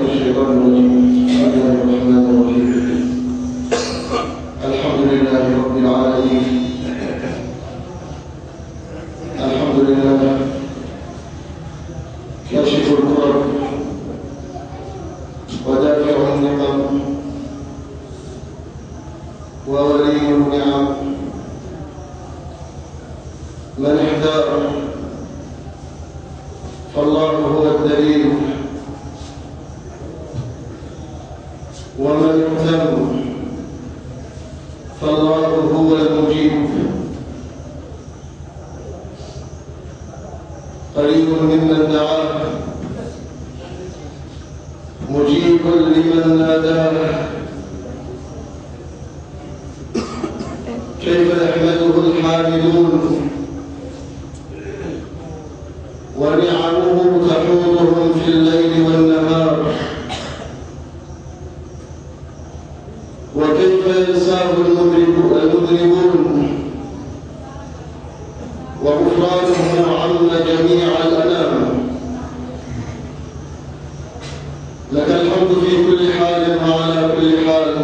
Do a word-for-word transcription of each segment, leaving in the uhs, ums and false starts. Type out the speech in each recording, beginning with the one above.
الشيطان الرجيم. بسم الله الرحمن الرحيم. الحمد لله رب العالمين. الحمد لله كاشف الكرب ودافع النقم وولي النعم، من احتار فالله هو الدليل، ومن يهتم فالله هو المجيب. قريب ممن دعاه، مجيب لمن ناداه. كيف يحمده الحامدون ونعمه تحوطهم في الليل والنهار، وكيف ينساه المذنبون وغفرانه عم جميع الأنام. لك الحمد في كل حال وعلى كل حال.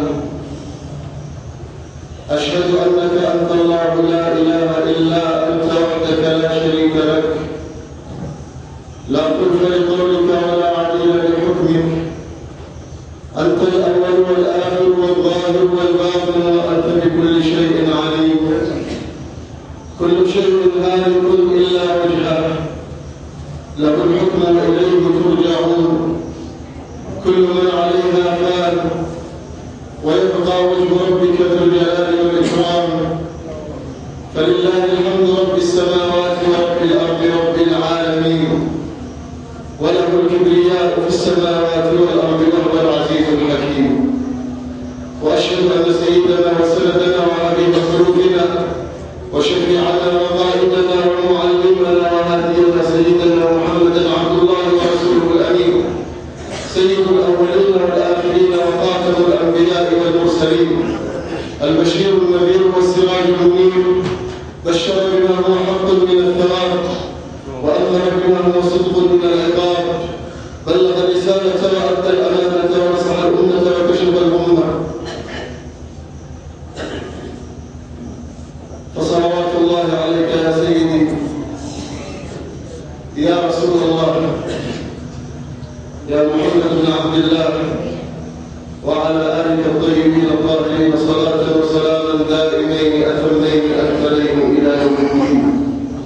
أشهد أنك أنت الله لا إله إلا أنت وحدك لا شريك لك، لا خلف لقولك ولا عديل لحكمك. أنت الأول والآخر والظاهر والباطن، وأنت بكل شيء عليم. كل شيء هالك إلا وجهه، له الحكم وإليه ترجعون. كل من عليها فان، ويبقى وجه ربك ذو الجلال والإكرام. فلله الحمد رب السماوات ورب الأرض رب العالمين، وله الكبرياء في السماوات والأرض وهو العزيز الحكيم. وأشهد أن سيدنا وسندنا وحبيب قلوبنا وشفيعنا وقائدنا ومعلمنا وهادينا سيدنا محمدا عبد الله ورسوله الأمين، سيد الأولين والآخرين وخاتم الأنبياء والمرسلين، البشير النذير والسراج المنير. بشر بما هو حق من الثواب، وأنذر بما هو صدق من العقاب. بلغ الرسالة وأدى الأمانة ونصح الأمة وكشف الأمة. فصلوات الله عليك يا سيدي يا رسول الله، يا محمد بن عبد الله، وعلى آلك الطيبين الطاهرين، صلاة وسلاما دائمين أتمين أكملين إلى يوم الدين.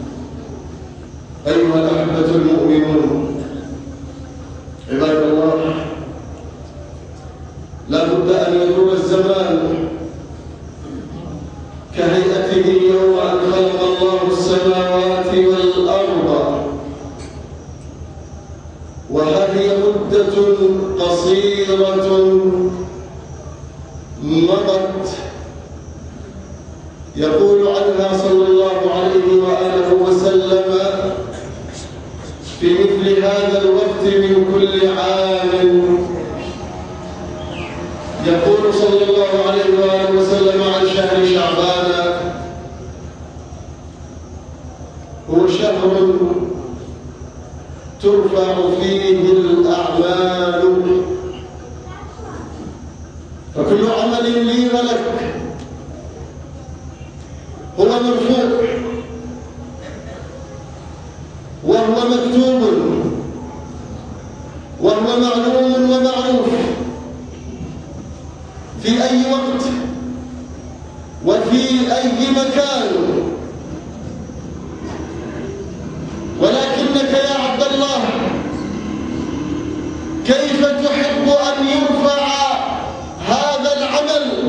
أيها الأحبة المؤمنون، عباد الله، لا بد أن يدور الزمان كهيئته يوم أن خلق الله السماوات والأرض، وهذه مدة قصيرة مضت. يقول عنها صلى الله عليه وآله وسلم: في مثل هذا الوقت من كل عام. يقول صلى الله عليه وآله وسلم عن شهر شعبان: هو شهر ترفع فيه الأعمال، فكل عمل لي ولك هو مرفوع وهو مكتوب وهو معلوم ومعروف في أي وقت وفي أي مكان. ولكنك يا عبد الله، كيف تحب أن يرفع هذا العمل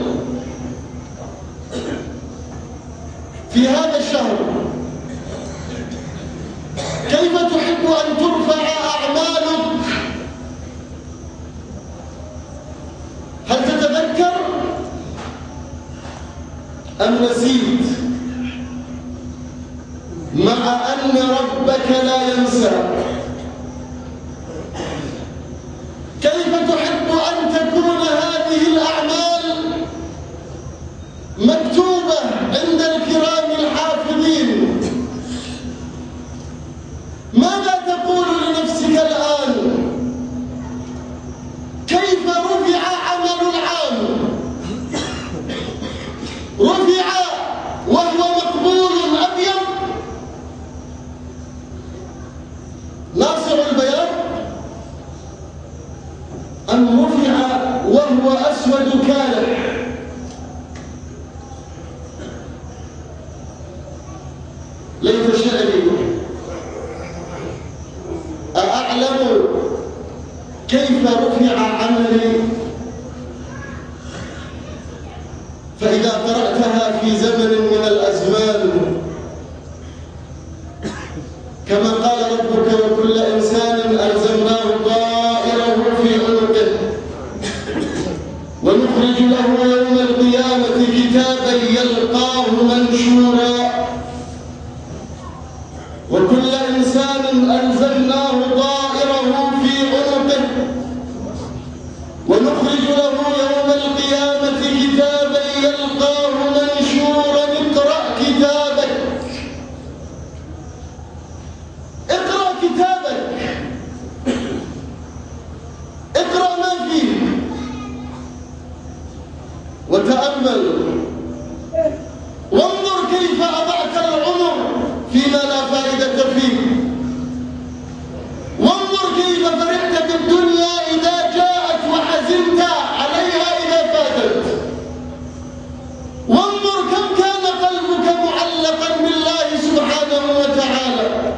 في هذا الشهر؟ كيف تحب أن ترفع أعمالك؟ هل تتذكر أم نسيت؟ مع أن ربك لا ينسى. كيف تحب أن تكون هذه الأعمال مكتوبة عند الكرام الحافظين؟ ماذا تقول لنفسك الآن رفع وهو مقبول أبيض ناصع البياض، أم رفع وهو أسود كالح؟ ليت شعري أعلم كيف رفع عملي، فإذا قرأتها في زمن من الأزمان كما قال ربك وكل إنسان ألزمناه طائره في عنقه ونخرج له يوم القيامة كتابا يلقاه منشورا، وكل إنسان ألزمناه طائره في عنقه ونخرج له يوم القيامة كتابا يلقاه منشورا اقرأ كتابك اقرأ كتابك اقرأ ما فيه وتأمل وانظر كيف أضعت العمر فيما لا فائدة فيه، وانظر كيف فرحت بالدنيا إذا جاءت وحزنت عليها إذا فاتت، وانظر كم كان قلبك معلقا بالله سبحانه وتعالى.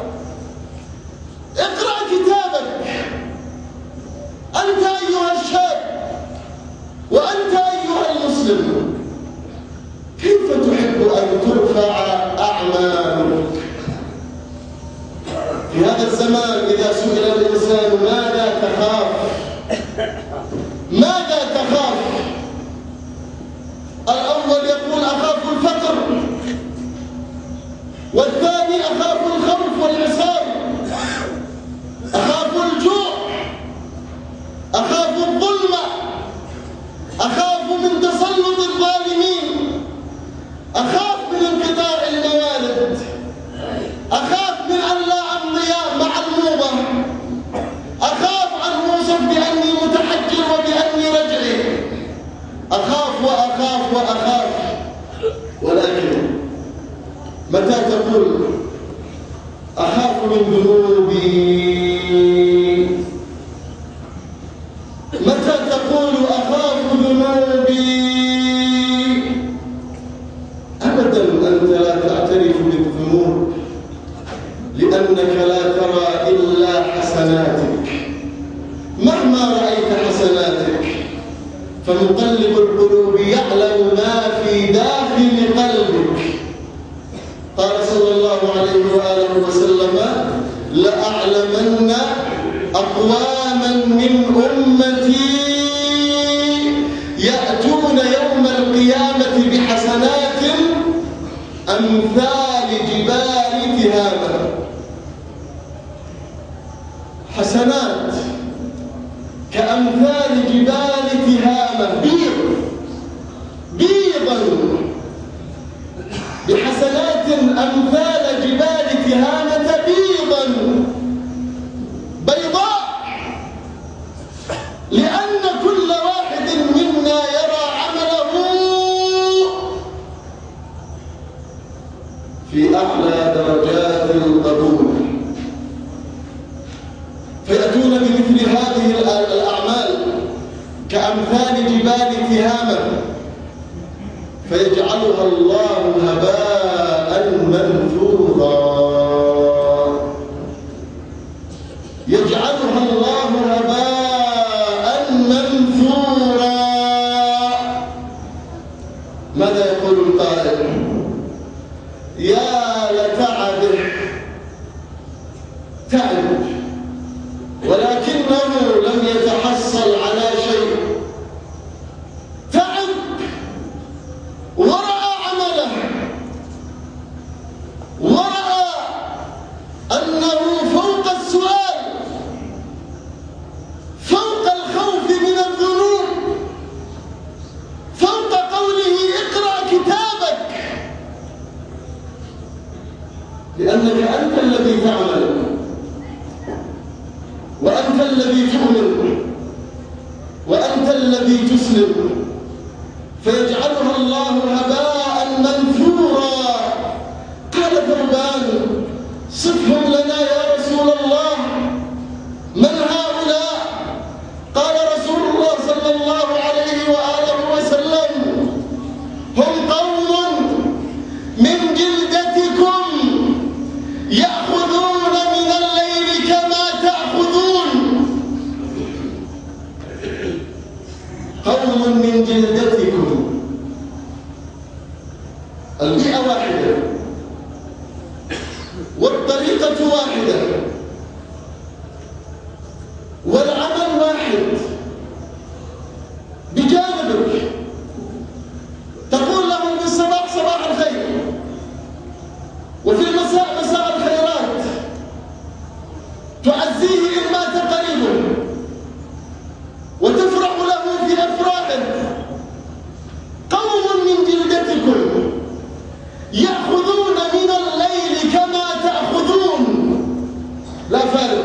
اقرأ كتابك أنت أيها الشاب وأنت أيها المسلم، كيف تحب أن ترفع أعمالك؟ في هذا الزمان إذا سئل الإنسان ماذا تخاف؟ ماذا تخاف؟ الأول يقول أخاف الفقر، والثاني أخاف الخوف والعسار، أخاف الجوع، أخاف الظلم، أخاف من تسلط الظالمين، أخاف من انقطاع الموارد، أخاف من أن لا أمضي مع الموضة، أخاف أن أوصف بأني متحجر وبأني رجعي، أخاف وأخاف وأخاف. ولكن متى تقول أخاف من ذنوبي؟ متى تقول أخاف ذنوبي؟ أبدا أنت لا تعترف بالذنوب، لأنك لا ترى إلا حسناتك. مهما رأيت حسناتك فمقلب القلوب يعلم ما في داخل قلبك. قال صلى الله عليه وآله وسلم لأعلمن أقواما من أمتي يأتون يوم القيامة بحسنات أمثال جبال تهامة. حسنات كأمثال جبال تهامة، بيض بيضا بحسنات أمثال جبال تهامة بيضا بيضاء، لأن كل واحد منا يرى عمله في أعلى درجات القبول، فيأتون بمثل هذه الأعمال كأمثال جبال تهامة فيجعلها الله هباء منثورا، يجعلها الله هباء منثورا. ماذا يقول القائل؟ يا لتعبه، تعب ولكنه لم يتحصل على شيء، تعب ورأى عمله ورأى أنه فوق السؤال، فوق الخوف من الذنوب، فوق قوله اقرأ كتابك، لأنك أنت الذي تعمل وأنت الذي تؤمن وأنت الذي تسلم، فيجعلها الله هباء البيئة واحدة والطريقة واحدة والعمل واحد. بجانبك تقول له في الصباح صباح الخير، وفي المساء مساء الخيرات، تعزيه إن مات قريبه وتفرح له في أفراحه. قوم من جلدتكم يأخذون من الليل كما تأخذون، لا فارق،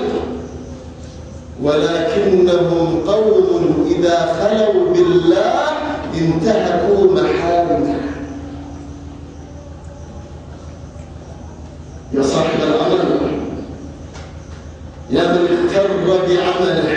ولكنهم قوم إذا خلوا بالله انتهكوا محارمه. يا صاحب العمل، يا من اغتر بعمله،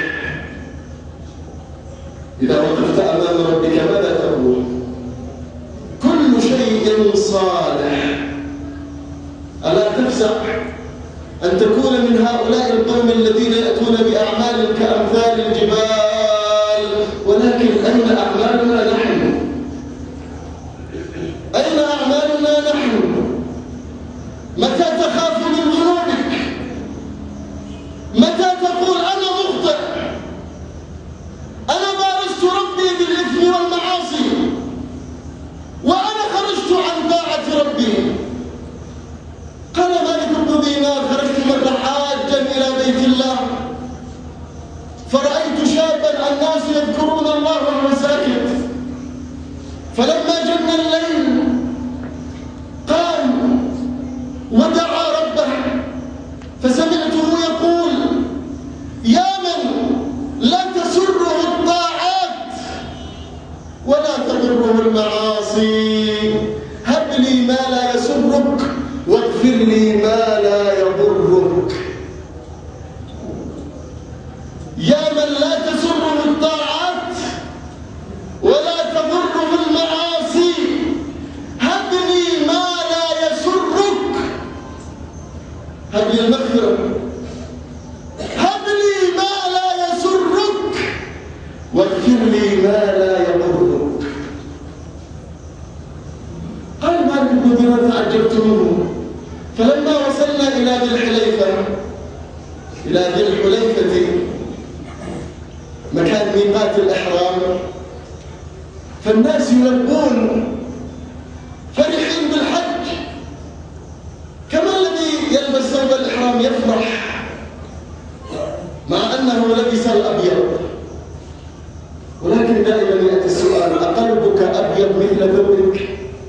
إذا وقفت أمام ربك ماذا تقول؟ كل شيء صالح. ألا تفزع أن تكون من هؤلاء القوم الذين يأتون بأعمال كأمثال الجبال، ولكن أين أعمالنا نحن؟ أين أعمالنا نحن؟ متى تخاف من ذنوبك؟ متى تقول أنا مخطئ؟ أنا بارزت ربي بالإثم والمعاصي وأنا خرجت عن طاعة ربي. قال مالك بن دينار: خرجت مرة حاجا إلى بيت الله فرأيت شابا الناس يذكرون الله وهو ساكت، فلما جن الليل قام ودعا ربه، فسمعته يقول: يا من لا تسره الطاعات ولا تضره المعاصي، هب لي ما لا يسرك واغفر لي ما لا يضرك. يا من لا تسره الطاعات ولا تضره المعاصي، هب لي ما لا يسرك، هب لي المغفرة، هب لي ما لا يسرك واغفر لي ما لا يضرك. قال مالك بن دينار: تعجبت منه. فلما وصلنا إلى ذي الحليفة، إلى ذي الحليفة مكان ميقات الإحرام، فالناس يلبون فرحين بالحج، كما الذي يلبس ثوب الإحرام يفرح مع أنه لبس الأبيض. ولكن دائما يأتي السؤال: أقلبك أبيض مثل ثوبك؟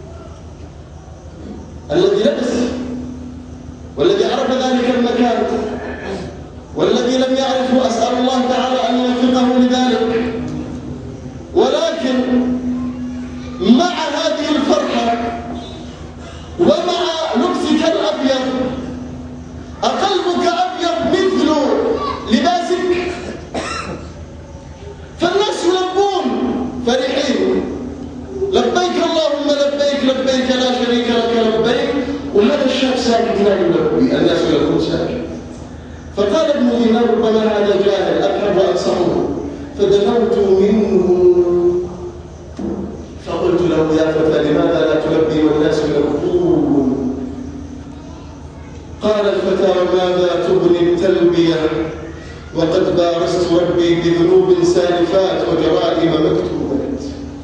الذي لبس والذي عرف ذلك المكان والذي لم يعرفه أسأل الله تعالى أن يوفقه لذلك. ولكن مع هذه الفرحة ومع لبسك الأبيض، أقلبك أبيض مثل لباسك؟ فالناس يلبون فرحين: لبيك اللهم لبيك، لبيك لا شريك لك لبيك. وهذا الشاب ساكت لا يلبي، الناس يلبون ساكت. فقال ابن دينار: ربما هذا جاهل، أبحث وأنصحه. فدنوت منه فقلت له: يا فتى، لماذا لا تلبي والناس يلبون؟ قال الفتى: وماذا تغني التلبية وقد بارزت ربي بذنوب سالفات وجرائم مكتوبات.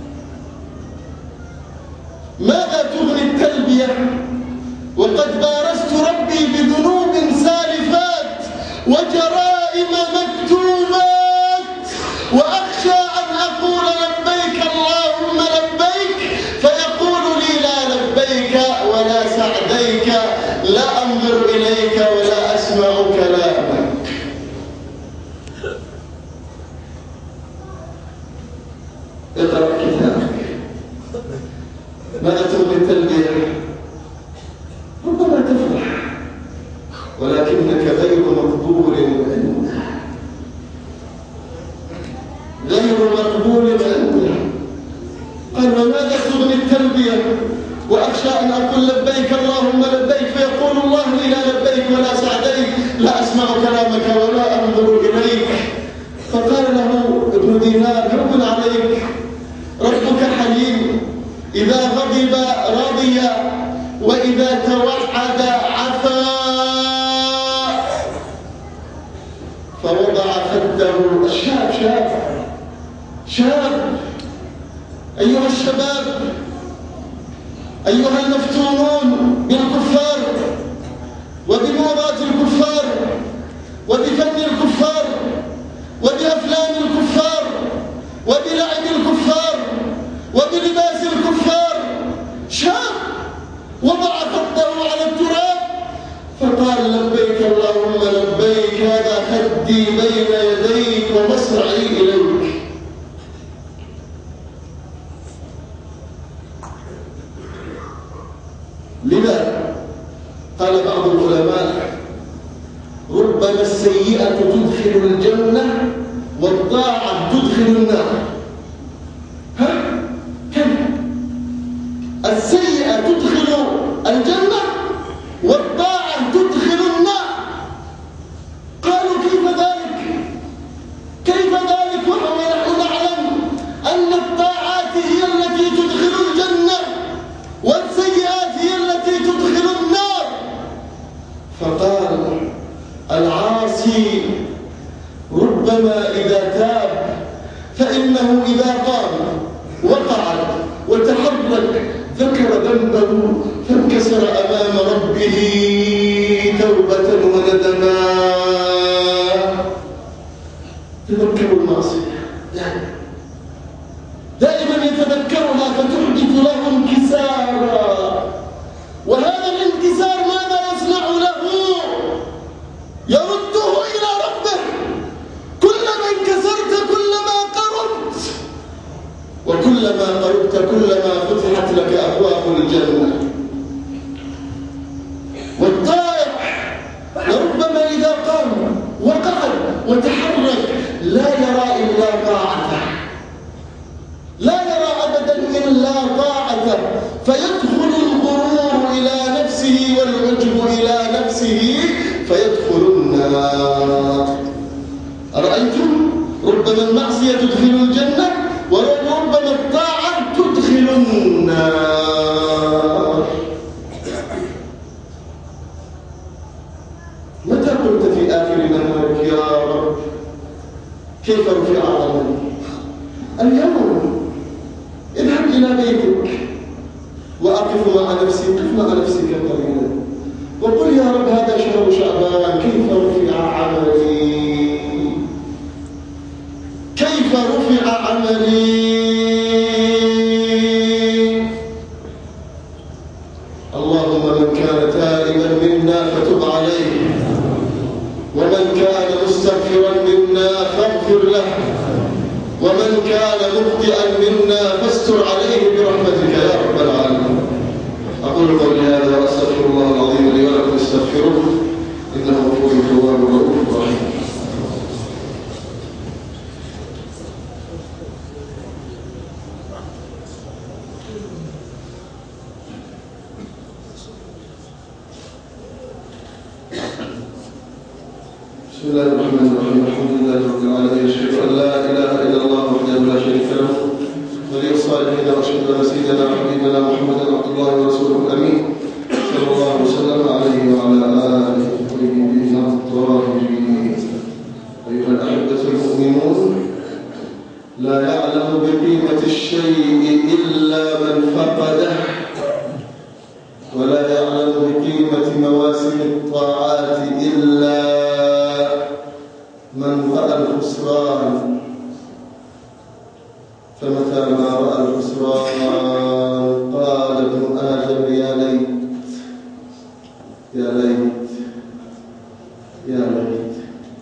ماذا تغني التلبية وقد بارزت ربي بذنوب سالفات وجرائم مكتوبات، وأخشى أن أقول لبيك اللهم لبيك فيقول لي: لا لبيك ولا سعديك، لا أنظر إليك ولا أسمع كلامك. اقرأ كتابك. ماذا تغني التلبية؟ ربما تفرح ولكنك غير مقبول عنده، غير مقبول عنده. قال: وماذا تغني التلبية وأخشى أن أقول لبيك اللهم لبيك فيقول الله لي: لا لبيك ولا سعديك، لا أسمع كلامك ولا أنظر إليك. فقال له ابن دينار: هون عليك، ربك حليم، إذا غضب رضي أيها المفتونون بالكفار وبموضات الكفار وبفن الكفار وبأفلام الكفار وبلعب الكفار وبلباس الكفار، شاب وضع خده على التراب فقال لبيك اللهم لبيك، هذا خدي بين يديك ومصرعي إليك. لذا قال بعض العلماء ربما السيئة تدخل الجنة والطاعة تدخل النار. ها؟ كيف؟ السيئة تدخل الجنة والطاعة تدخل النار. قالوا كيف ذلك؟ كيف ذلك ونحن نعلم أن الطاعات هي التي تدخل الجنة والسيئات هي التي تدخل النار. فقال العاصي ربما إذا تاب فإنه إذا قام وقعد وتحرك ذكر ذنبه فانكسر أمام ربه توبة وندما. تذكروا المعصية دائما يتذكرها فتحدث له انكسارا، وهذا الانكسار ماذا يصنع له؟ يرده إلى ربه. كلما انكسرت كلما قربت، وكلما قربت كلما فتحت لك أبواب الجنة. والطائع ربما إذا قام وقعد وتحرك لا يرى إلا طاعته، لا يرى أبدا إلا طاعته، فيدخل الغرور إلى نفسه والعجب إلى نفسه فيدخل النار. أرأيتم؟ ربما المعصية تدخل الجنة وربما الطاعة تدخل النار. متى قلت في آخر نهارك يا رب كيف رفع عملي؟ اليوم اذهب إلى بيتك وأقف مع نفسي، قف مع نفسك قليلا وقل يا رب هذا شهر شعبان كيف رفع عملي؟ كيف رفع عملي؟ اللهم من كان تائبا منا فتب عليه، ومن كان مستغفرا منا فاغفر له، ومن كان مخطئا منا فاستر عليه برحمتك يا رب العالمين. أقول قولي هذا وأستغفر الله العظيم لي ولكم استغفروه إنه غفور تواب رؤوف رحيم. بسم الله الرحمن الرحيم. الحمد لله رب العالمين، أشهد أن لا إله إلا الله وحده لا شريك له ولي الصالحين، وأشهد أن سيدنا وحبيبنا محمدا عبد الله ورسوله الأمين صلى الله وسلم عليه وعلى آله الطيبين الطاهرين. أيها الأحبة المؤمنون، لا يعلم بقيمة الشيء إلا من فقده، ولا يعلم بقيمة مواسم الطاعات إلا من رأى الخسران. فمتى ما رأى الخسران قال ابن آدم يا ليت يا ليت يا ليت.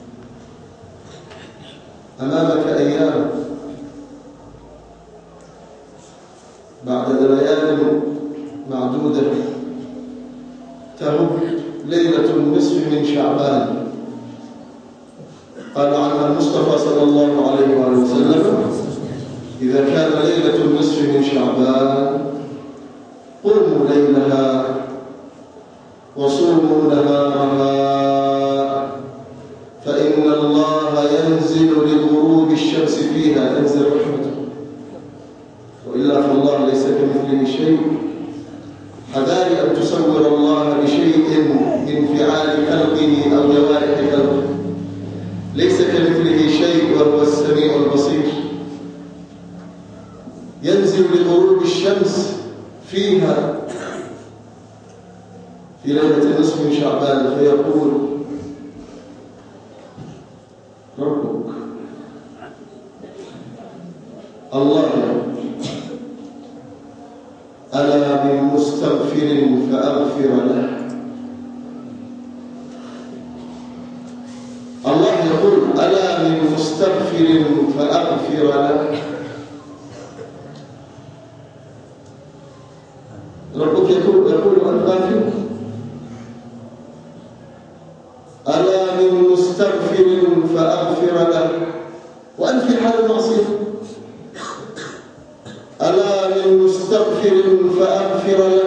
أمامك أيام بعد ليال معدودة تهب ليلة النصف من شعبان، قال عنها المصطفى صلى الله عليه وآله وسلم: إذا كان ليلة النصف من شعبان قوموا ليلها وصوموا نهارها، فإن الله ينزل لغروب الشمس فيها تنزل رحمته، وإلا فالله ليس كمثله شيء. حذار أن تصور الله بشيء من فعال خلقه أو جوارح خلقه، ليس كمثله شيء وهو السميع البصير. ينزل لغروب الشمس فيها في ليلة النصف من شعبان فيقول ربك الله ألا من مستغفر فأغفر له. الله يقول ألا من مستغفر فأغفر له. ربك يقول يقول أنت غافر ألا من مستغفر فأغفر له وأنت في حال المعصية. ألا من مستغفر فأغفر له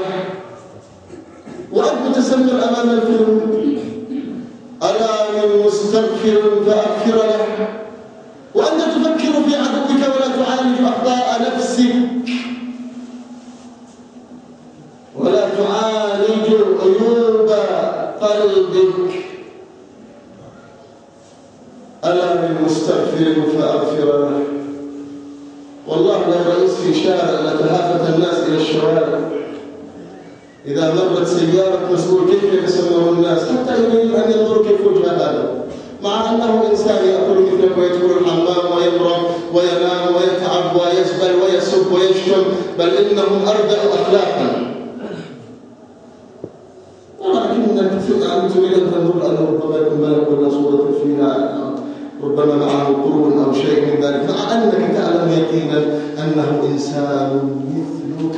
وأنت متسمر أمام الفيلم. ألا من مستغفر فأغفر له وأنت تفكر في عدوك ولا تعالج أخطاء نفسك ولا تعالج عيوب قلبك. ألا من مستغفر فأغفر له. والله لو رئيس في شارع لتهافت الناس إلى الشوارع إذا مرت سيارة مسؤول كيف يتسمر الناس حتى يريدون أن ينظروا كيف وجه هذا، مع أنه إنسان يأكل مثلك ويدخل الحمام ويمرض وينام ويتعب ويزبل ويسب ويشتم، بل إنهم أردأ أخلاقا. ولكنك أن تريد أن تنظر أنه ربما يكون ملك ولا صورة فيها ربما معه قرون أو شيء من ذلك، مع أنك تعلم يقينا أنه إنسان مثلك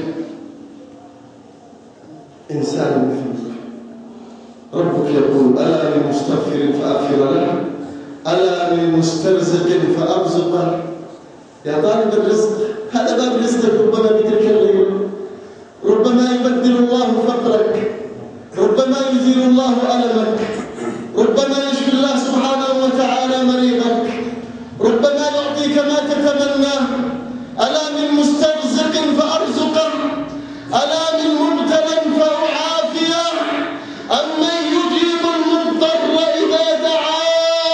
إنسان مثلك. ربك يقول ألا من مستغفر فأغفر له ألا من مسترزق فأرزقه. يا طالب الرزق هذا باب رزقك ربما بتلك الليلة، ربما يبدل الله فقرك، ربما يزيل الله ألمك، ربما يشفي الله سبحانه وتعالى مريضك، ربما يعطيك ما تتمناه. ألا من مسترزق فأرزقه ألا من مبتلى فأعافيه أمن يجيب المضطر إذا دعاه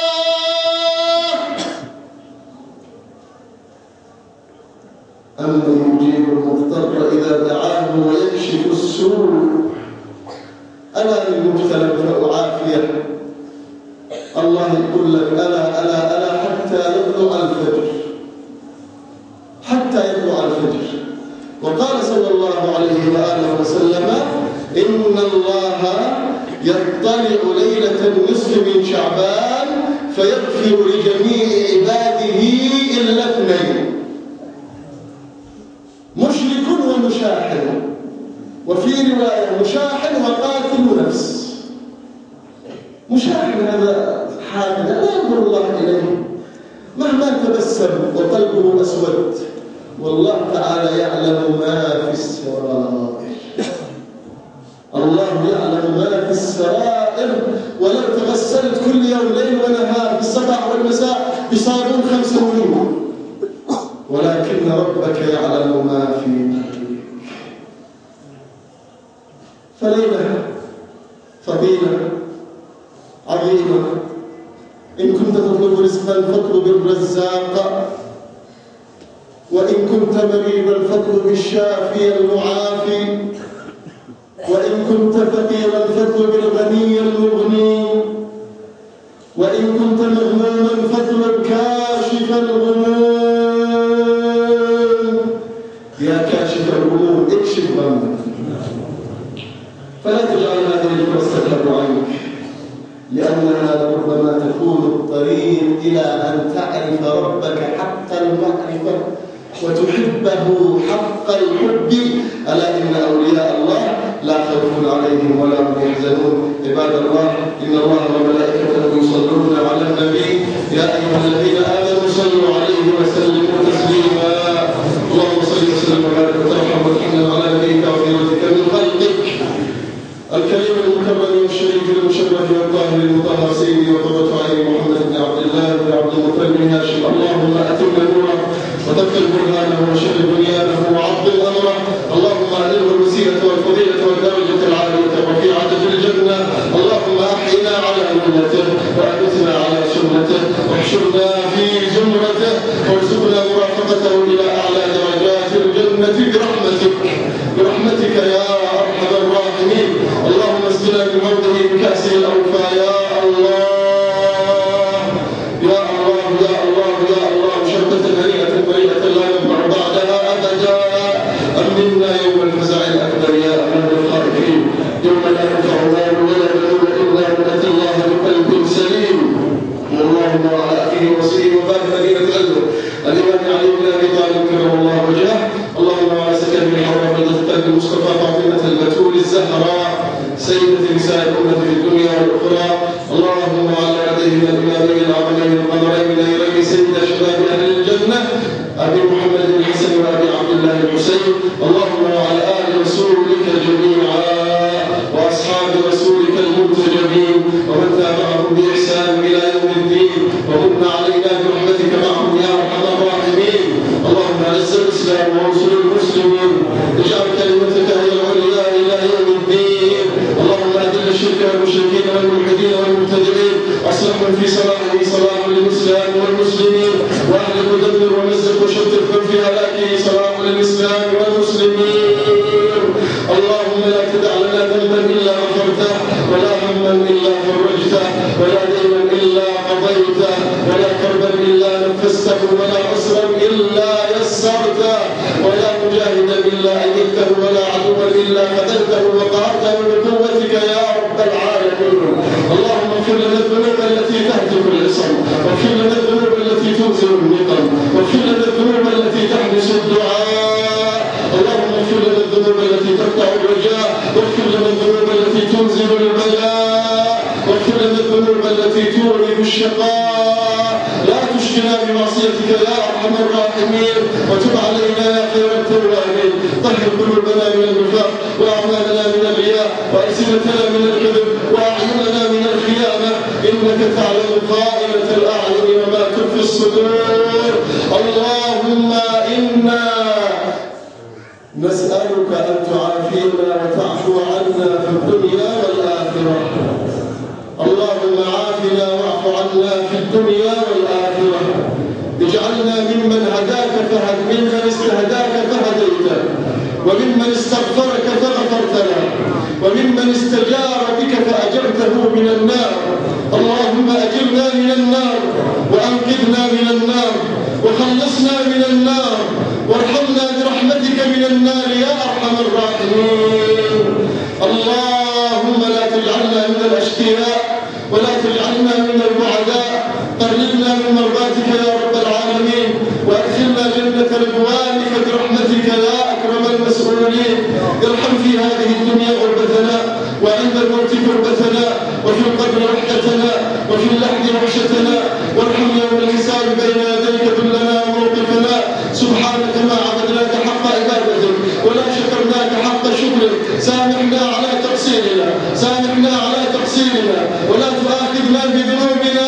أمن يجيب المضطر إذا دعاه ويكشف السوء. ألا من مبتلى فأعافيه. الله يقول لك ألا ألا ألا حتى يطلع الفجر، حتى يطلع الفجر. وقال صلى الله عليه وآله وسلم إن الله يطلع ليلة النصف من شعبان فيغفر لجميع عباده إلا اثنين، مشرك ومشاحن، وفي رواية مشاحن وقاتل نفس. مشاحن هذا حال لا ينظر الله إليه مهما تبسم وقلبه أسود، والله تعالى يعلم ما في السرائر. الله يعلم ما في السرائر. ولو تغسلت كل يوم ليل ونهار في الصباح والمساء بصابون خمس نجوم، ولكن ربك يعلم ما في قلبك. فليلة فضيلة عظيمة. إن كنت تطلب رزقا فاطلب الرزاق، وإن كنت مريضا فاطلب الشافي المعافي، وإن كنت فقيرا فاطلب الغني المغني، وإن كنت مغموما فاطلب كاشف الغموم. يا كاشف الغموم اكشف غمك، فلا تجعل هذه الفرصة تبعد عنك، لأنها ربما تكون الطريق إلى أن تعرف ربك حق المعرفة وتحبه حق الحب. ألا إن أولياء الله لا خوف عليهم ولا هم يحزنون. عباد الله إن الله وملائكته يصلون على النبي يا أيها الذين آمنوا صلوا عليه وسلموا تسليما. اللهم صل وسلم وبارك وترحم وتحنن على نبيك وخيرتك من خلقك الكريم المكرم والشريف المشرف والطاهر المطهر سيدي وقرة عين محمد بن عبد الله بن عبد المطلب بن هاشم. اللهم أتم نوره وتبقى برهانه وشر بنيانه وعظم أمره. اللهم أهله الوسيلة والفضيلة والدرجة العالية الرفيعة في الجنة. اللهم أحينا على ملته وأمتنا على سنته واحشرنا في زمرته وارزقنا مرافقته إلى أعلى درجات الجنة برحمتك برحمتك يا أرحم الراحمين. اللهم اسقنا سيدة نساء الأمة في الدنيا والأخرى. اللهم على يديهما الإمامين العظيمين القمرين نيرين سيد شباب أهل الجنة أبي محمد الحسن وأبي عبد الله الحسين. اللهم وعلى آل رسولك جميعا وأصحاب رسولك المنتجبين ومن تابعهم بإحسان إلى يوم الدين، ومن علينا برحمتك معهم يا أرحم الراحمين. اللهم أعز الإسلام وانصر المسلمين، اجعل كلمتك هي العليا إلى يوم الدين. اللهم أذل الشرك والمشركين والملحدين والمبتدعين، أصلح من في صلاحه صلاح للإسلام والمسلمين، وأهلك ودمر ومزق وشتت من في هلاكه صلاح للإسلام والمسلمين. اللهم لا تدع لنا ذنبا إلا غفرته، ولا هما إلا فرجته، ولا دينا إلا قضيته، ولا كربا إلا نفسته، ولا عسرا إلا يسرته، ولا مجاهدا إلا أيدته، ولا عدوا إلا قتلته وقهرته بقوتك يا رب العالمين. اللهم اغفر لنا الذنوب التي تهتك العصم، واغفر لنا الذنوب التي تنزل النقم، واغفر لنا الذنوب التي تحبس الدعاء. اللهم اغفر لنا الذنوب التي تقطع الرجاء، واغفر لنا الذنوب التي تنزل البلاء، واغفر لنا الذنوب التي تورث الشقاء. لا تشقنا بمعصيتك يا ارحم الراحمين، وتب علينا يا خير التوابين. طهر قلوبنا من النفاق، واعمالنا من الرياء، والسنتنا من الكذب، واعيننا من الخيانه، انك تعلم خائنة الاعين وما تخفي الصدور. اللهم انا نسألك أن تعافينا وتعفو عنا في الدنيا والآخرة. اللهم عافنا واعف عنا في الدنيا والآخرة. اجعلنا ممن هداك فهد ممن استهداك فهديته، وممن استغفرك فغفرت له، وممن استجار بك فأجرته من النار. اللهم أجرنا من النار، وأنقذنا من النار، وخلصنا من النار، وارحمنا برحمتك من النار يا أرحم الراحمين. اللهم لا تجعلنا من الأشقياء، ولا تجعلنا من البعداء. قربنا من مرضاتك يا رب العالمين، وأدخلنا جنة رضوانك برحمتك يا أكرم المسؤولين. ارحم في هذه الدنيا غربتنا، وعند الموت كربتنا، وفي القبر وحدتنا، وفي اللحد وحشتنا. وارحم يوم الحساب بين يديك ذلنا وموقفنا. سبحانك ما عبدناك حق عبادتك، ولا شكرناك حق شكرك. سامحنا على تقصيرنا، سامحنا على تقصيرنا، ولا تؤاخذنا بذنوبنا،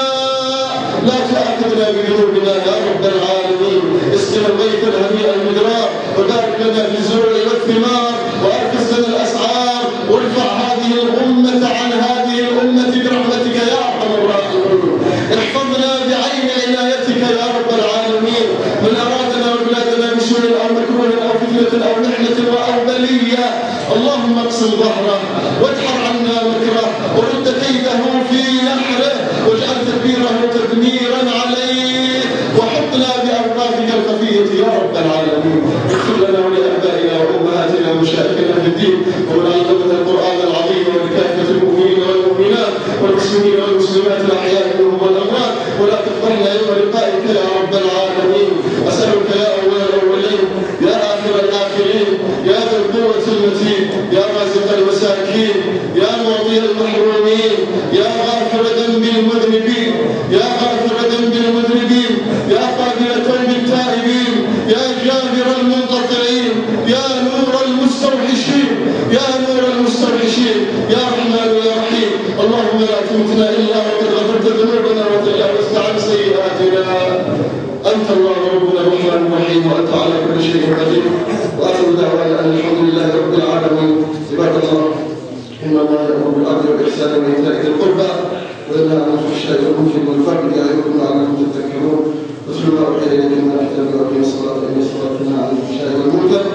لا تؤاخذنا بذنوبنا يا رب العالمين. اسقنا الغيث الهنيء المدرار، وبارك لنا في الزرع والثمار، واركز لنا الاسعار، وارفع هذه الامه عن هذه الامه برحمتك يا ارحم الراحمين. احفظنا بعين عنايتك يا رب العالمين. من ارادنا وبلادنا بسوء او مكروه او فتنه او محنه او بليه، اللهم اقسم ظهره، وادحر عنا مكره، ورد كيده في نحره، واجعل تدبيره تدميرا عليه، وحطنا بأرضافك الخفية يا رب العالمين. اغفر لنا ولآبائنا وأمهاتنا ومشايخنا في الدين، ومن علمنا القرآن العظيم، ولكافة المؤمنين والمؤمنات والمسلمين والمسلمات الأحياء منهم والأموات، ولا تفضحنا يوم لقائك يا رب العالمين. أسألك يا أول الأولين، يا آخر الآخرين، يا ذا القوة المتين، يا رازق المساكين، يا معطي المحرومين، يا غافر ذنب المذنبين، يا غافر ذنب المذنبين، يا قابل توب التائبين، يا جابر المنقطعين، يا نور المستوحشين، يا نور المستوحشين، يا رحمن يا رحيم. اللهم لا تمتنا إلا وقد غفرت ذنوبنا وتجاوزت عن سيئاتنا. أنت الله ربنا الرحمن الرحيم، وأنت على كل شيء قدير. وآخر دعوانا أن الحمد لله رب العالمين. عباد الله، إن الله يأمر بالعدل والإحسان وإيتاء ذي القربى، وينهى عن الفحشاء والمنكر والبغي يعظكم لعلكم تذكرون. واذكروا ما أوحي إليكم من الكتاب وأقيموا الصلاة إن الصلاة تنهى عن الفحشاء والمنكر